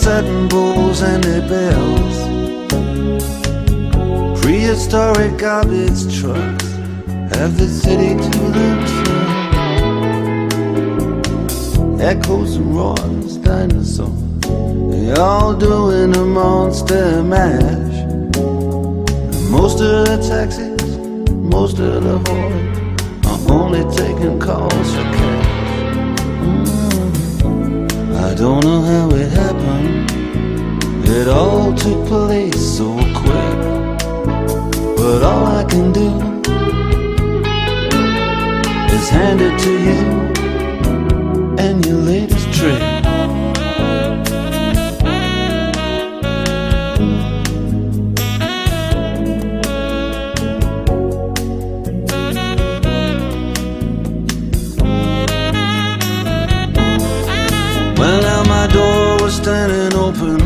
satin bowls and their bells, prehistoric garbage trucks have the city to themselves. Echoes and roars, dinosaurs, they all doing a monster mash. And most of the taxis, most of the whores are only taking calls for cash. I don't know how it happened, it all took place so quick. But all I can do is hand it to you and your latest trick. Well, now my door was standing open,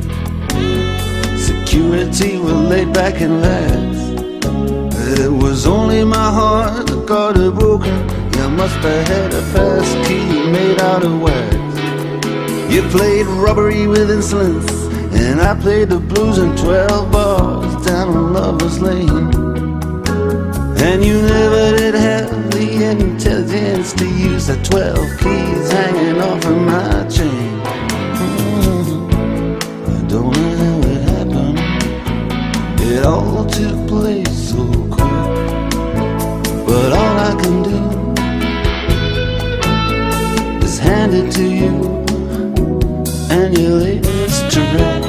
security were laid back and laughed. It was only my heart that got it broken. You must have had a pass key made out of wax. You played robbery with insolence, and I played the blues in 12 bars down on Lover's Lane. And you never did have the intelligence to use the 12 keys hanging off of my chain. I don't know how it happened, it all took place so quick. But all I can do is hand it to you and your latest trick.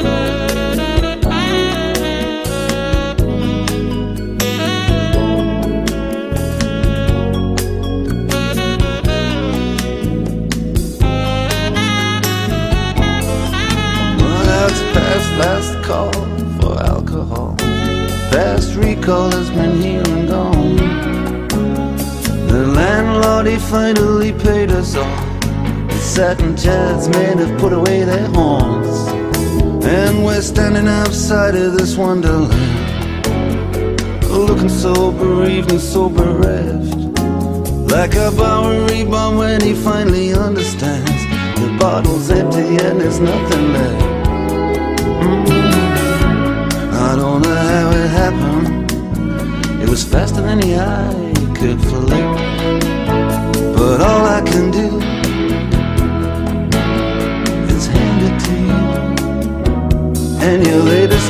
Last call for alcohol, fast recall has been here and gone. The landlord, he finally paid us all. The satin chairs men have put away their horns, and we're standing outside of this wonderland, looking so bereaved and so bereft, like a Bowery bomb when he finally understands the bottle's empty and there's nothing left. I don't know how it happened, it was faster than the eye could flick. But all I can do is hand it to you and your latest